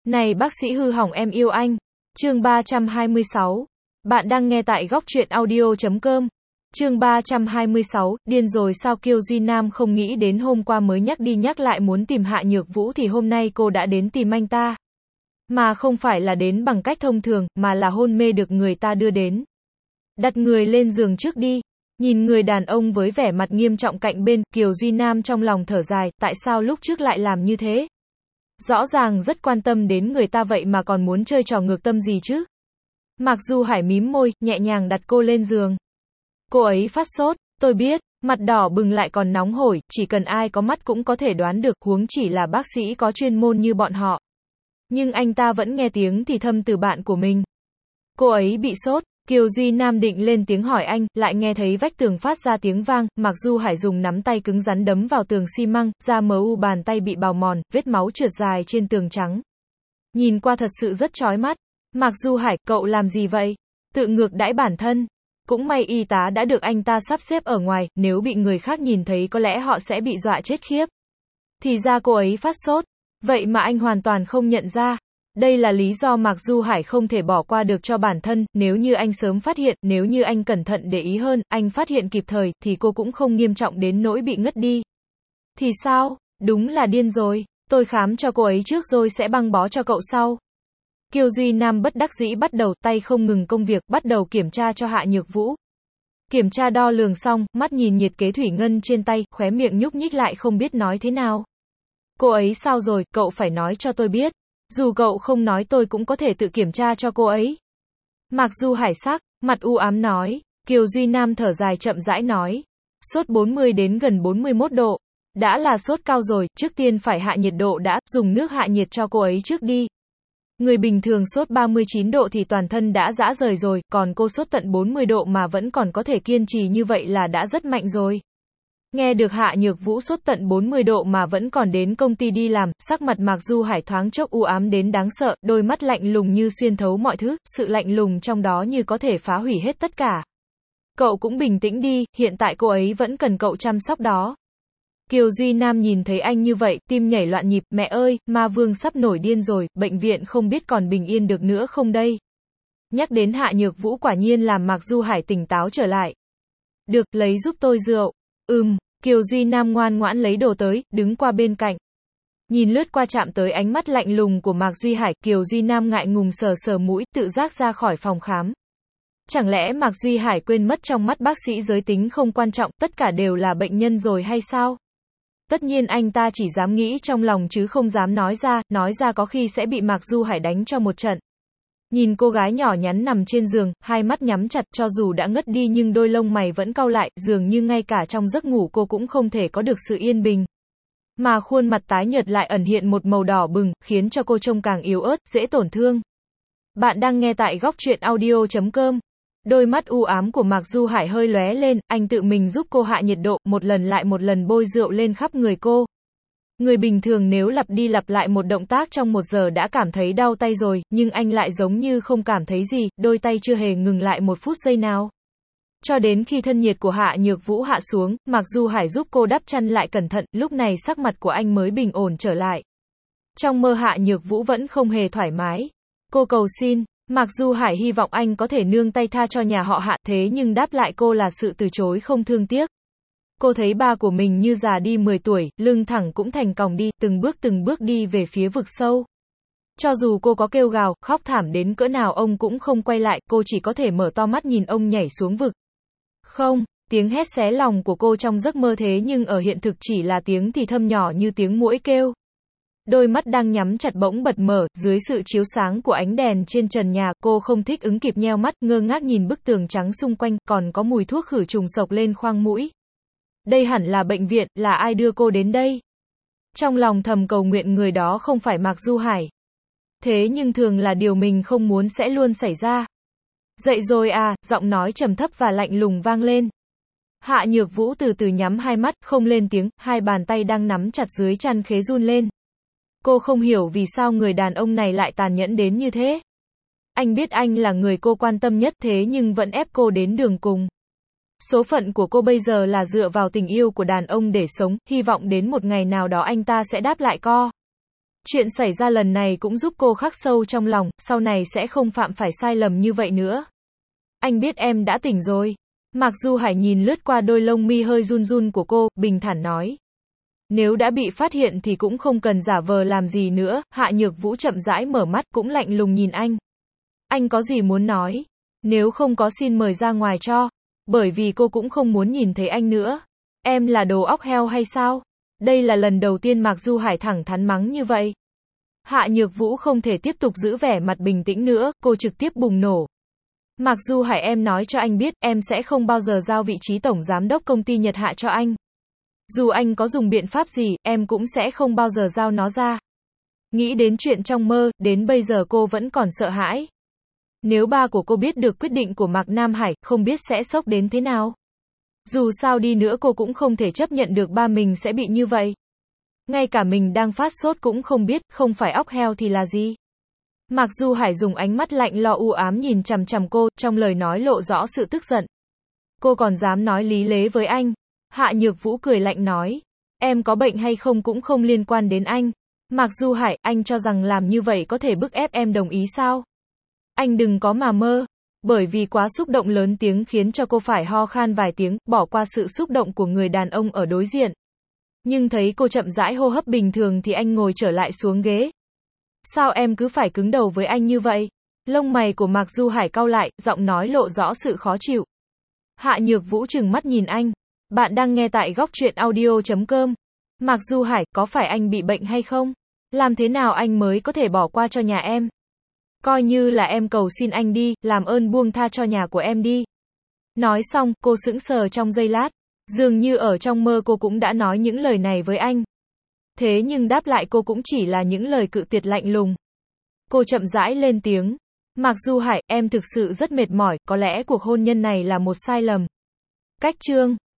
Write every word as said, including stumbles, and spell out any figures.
Này bác sĩ hư hỏng em yêu anh. Chương ba trăm hai mươi sáu. Bạn đang nghe tại góc truyện audio chấm com. Chương ba trăm hai mươi sáu, điên rồi sao Kiều Duy Nam không nghĩ đến hôm qua mới nhắc đi nhắc lại muốn tìm Hạ Nhược Vũ thì hôm nay cô đã đến tìm anh ta. Mà không phải là đến bằng cách thông thường, mà là hôn mê được người ta đưa đến. Đặt người lên giường trước đi. Nhìn người đàn ông với vẻ mặt nghiêm trọng cạnh bên, Kiều Duy Nam trong lòng thở dài, tại sao lúc trước lại làm như thế? Rõ ràng rất quan tâm đến người ta vậy mà còn muốn chơi trò ngược tâm gì chứ? Mạc Du Hải mím môi, nhẹ nhàng đặt cô lên giường. Cô ấy phát sốt, tôi biết, mặt đỏ bừng lại còn nóng hổi, chỉ cần ai có mắt cũng có thể đoán được, huống chỉ là bác sĩ có chuyên môn như bọn họ. Nhưng anh ta vẫn nghe tiếng thì thầm từ bạn của mình. Cô ấy bị sốt. Kiều Duy Nam định lên tiếng hỏi anh, lại nghe thấy vách tường phát ra tiếng vang, Mạc Du Hải dùng nắm tay cứng rắn đấm vào tường xi măng, da mờ u bàn tay bị bào mòn, vết máu trượt dài trên tường trắng. Nhìn qua thật sự rất chói mắt. Mạc Du Hải, cậu làm gì vậy? Tự ngược đãi bản thân. Cũng may y tá đã được anh ta sắp xếp ở ngoài, nếu bị người khác nhìn thấy có lẽ họ sẽ bị dọa chết khiếp. Thì ra cô ấy phát sốt. Vậy mà anh hoàn toàn không nhận ra. Đây là lý do Mạc Du Hải không thể bỏ qua được cho bản thân, nếu như anh sớm phát hiện, nếu như anh cẩn thận để ý hơn, anh phát hiện kịp thời, thì cô cũng không nghiêm trọng đến nỗi bị ngất đi. Thì sao? Đúng là điên rồi, tôi khám cho cô ấy trước rồi sẽ băng bó cho cậu sau. Kiều Duy Nam bất đắc dĩ bắt đầu, tay không ngừng công việc, bắt đầu kiểm tra cho Hạ Nhược Vũ. Kiểm tra đo lường xong, mắt nhìn nhiệt kế thủy ngân trên tay, khóe miệng nhúc nhích lại không biết nói thế nào. Cô ấy sao rồi, cậu phải nói cho tôi biết. Dù cậu không nói tôi cũng có thể tự kiểm tra cho cô ấy. Mạc Du Hải sắc, mặt u ám nói. Kiều Duy Nam thở dài chậm rãi nói. Sốt bốn mươi đến gần bốn mươi mốt độ. Đã là sốt cao rồi, trước tiên phải hạ nhiệt độ đã, dùng nước hạ nhiệt cho cô ấy trước đi. Người bình thường sốt ba mươi chín độ thì toàn thân đã rã rời rồi, còn cô sốt tận bốn mươi độ mà vẫn còn có thể kiên trì như vậy là đã rất mạnh rồi. Nghe được Hạ Nhược Vũ sốt tận bốn mươi độ mà vẫn còn đến công ty đi làm, sắc mặt Mạc Du Hải thoáng chốc u ám đến đáng sợ, đôi mắt lạnh lùng như xuyên thấu mọi thứ, sự lạnh lùng trong đó như có thể phá hủy hết tất cả. Cậu cũng bình tĩnh đi, hiện tại cô ấy vẫn cần cậu chăm sóc đó. Kiều Duy Nam nhìn thấy anh như vậy, tim nhảy loạn nhịp, mẹ ơi, ma vương sắp nổi điên rồi, bệnh viện không biết còn bình yên được nữa không đây. Nhắc đến Hạ Nhược Vũ quả nhiên làm Mạc Du Hải tỉnh táo trở lại. Được, lấy giúp tôi rượu. Ừm, Kiều Duy Nam ngoan ngoãn lấy đồ tới, đứng qua bên cạnh. Nhìn lướt qua chạm tới ánh mắt lạnh lùng của Mạc Duy Hải, Kiều Duy Nam ngại ngùng sờ sờ mũi, tự giác ra khỏi phòng khám. Chẳng lẽ Mạc Duy Hải quên mất trong mắt bác sĩ giới tính không quan trọng, tất cả đều là bệnh nhân rồi hay sao? Tất nhiên anh ta chỉ dám nghĩ trong lòng chứ không dám nói ra, nói ra có khi sẽ bị Mạc Du Hải đánh cho một trận. Nhìn cô gái nhỏ nhắn nằm trên giường, hai mắt nhắm chặt, cho dù đã ngất đi nhưng đôi lông mày vẫn cau lại, dường như ngay cả trong giấc ngủ cô cũng không thể có được sự yên bình. Mà khuôn mặt tái nhợt lại ẩn hiện một màu đỏ bừng, khiến cho cô trông càng yếu ớt, dễ tổn thương. Bạn đang nghe tại góc truyện audio chấm com. Đôi mắt u ám của Mạc Du Hải hơi lóe lên, anh tự mình giúp cô hạ nhiệt độ, một lần lại một lần bôi rượu lên khắp người cô. Người bình thường nếu lặp đi lặp lại một động tác trong một giờ đã cảm thấy đau tay rồi, nhưng anh lại giống như không cảm thấy gì, đôi tay chưa hề ngừng lại một phút giây nào. Cho đến khi thân nhiệt của Hạ Nhược Vũ hạ xuống, Mạc Du Hải giúp cô đắp chăn lại cẩn thận, lúc này sắc mặt của anh mới bình ổn trở lại. Trong mơ Hạ Nhược Vũ vẫn không hề thoải mái. Cô cầu xin, Mạc Du Hải hy vọng anh có thể nương tay tha cho nhà họ Hạ, thế nhưng đáp lại cô là sự từ chối không thương tiếc. Cô thấy ba của mình như già đi mười tuổi, lưng thẳng cũng thành còng đi, từng bước từng bước đi về phía vực sâu. Cho dù cô có kêu gào, khóc thảm đến cỡ nào ông cũng không quay lại, cô chỉ có thể mở to mắt nhìn ông nhảy xuống vực. Không, tiếng hét xé lòng của cô trong giấc mơ thế nhưng ở hiện thực chỉ là tiếng thì thầm nhỏ như tiếng muỗi kêu. Đôi mắt đang nhắm chặt bỗng bật mở, dưới sự chiếu sáng của ánh đèn trên trần nhà, cô không thích ứng kịp nheo mắt, ngơ ngác nhìn bức tường trắng xung quanh, còn có mùi thuốc khử trùng sộc lên khoang mũi. Đây hẳn là bệnh viện, là ai đưa cô đến đây? Trong lòng thầm cầu nguyện người đó không phải Mạc Du Hải. Thế nhưng thường là điều mình không muốn sẽ luôn xảy ra. Dậy rồi à, giọng nói trầm thấp và lạnh lùng vang lên. Hạ Nhược Vũ từ từ nhắm hai mắt, không lên tiếng, hai bàn tay đang nắm chặt dưới chăn khế run lên. Cô không hiểu vì sao người đàn ông này lại tàn nhẫn đến như thế. Anh biết anh là người cô quan tâm nhất thế nhưng vẫn ép cô đến đường cùng. Số phận của cô bây giờ là dựa vào tình yêu của đàn ông để sống, hy vọng đến một ngày nào đó anh ta sẽ đáp lại co. Chuyện xảy ra lần này cũng giúp cô khắc sâu trong lòng, sau này sẽ không phạm phải sai lầm như vậy nữa. Anh biết em đã tỉnh rồi. Mạc Du Hải nhìn lướt qua đôi lông mi hơi run run của cô, bình thản nói. Nếu đã bị phát hiện thì cũng không cần giả vờ làm gì nữa. Hạ Nhược Vũ chậm rãi mở mắt, cũng lạnh lùng nhìn anh. Anh có gì muốn nói? Nếu không có xin mời ra ngoài cho. Bởi vì cô cũng không muốn nhìn thấy anh nữa. Em là đồ óc heo hay sao? Đây là lần đầu tiên Mạc Du Hải thẳng thắn mắng như vậy. Hạ Nhược Vũ không thể tiếp tục giữ vẻ mặt bình tĩnh nữa, cô trực tiếp bùng nổ. Mạc Du Hải, em nói cho anh biết, em sẽ không bao giờ giao vị trí tổng giám đốc công ty Nhật Hạ cho anh. Dù anh có dùng biện pháp gì, em cũng sẽ không bao giờ giao nó ra. Nghĩ đến chuyện trong mơ, đến bây giờ cô vẫn còn sợ hãi. Nếu ba của cô biết được quyết định của Mạc Nam Hải, không biết sẽ sốc đến thế nào. Dù sao đi nữa cô cũng không thể chấp nhận được ba mình sẽ bị như vậy. Ngay cả mình đang phát sốt cũng không biết, không phải óc heo thì là gì. Mạc Du Hải dùng ánh mắt lạnh lo u ám nhìn chằm chằm cô, trong lời nói lộ rõ sự tức giận. Cô còn dám nói lý lẽ với anh. Hạ Nhược Vũ cười lạnh nói. Em có bệnh hay không cũng không liên quan đến anh. Mạc Du Hải, anh cho rằng làm như vậy có thể bức ép em đồng ý sao? Anh đừng có mà mơ. Bởi vì quá xúc động lớn tiếng khiến cho cô phải ho khan vài tiếng, bỏ qua sự xúc động của người đàn ông ở đối diện. Nhưng thấy cô chậm rãi hô hấp bình thường thì anh ngồi trở lại xuống ghế. Sao em cứ phải cứng đầu với anh như vậy? Lông mày của Mạc Du Hải cau lại, giọng nói lộ rõ sự khó chịu. Hạ Nhược Vũ trừng mắt nhìn anh. Bạn đang nghe tại góc truyện audio chấm com. Mạc Du Hải, có phải anh bị bệnh hay không? Làm thế nào anh mới có thể bỏ qua cho nhà em? Coi như là em cầu xin anh đi, làm ơn buông tha cho nhà của em đi. Nói xong, cô sững sờ trong giây lát. Dường như ở trong mơ cô cũng đã nói những lời này với anh. Thế nhưng đáp lại cô cũng chỉ là những lời cự tuyệt lạnh lùng. Cô chậm rãi lên tiếng. Mạc Du Hải, em thực sự rất mệt mỏi, có lẽ cuộc hôn nhân này là một sai lầm. Cách chương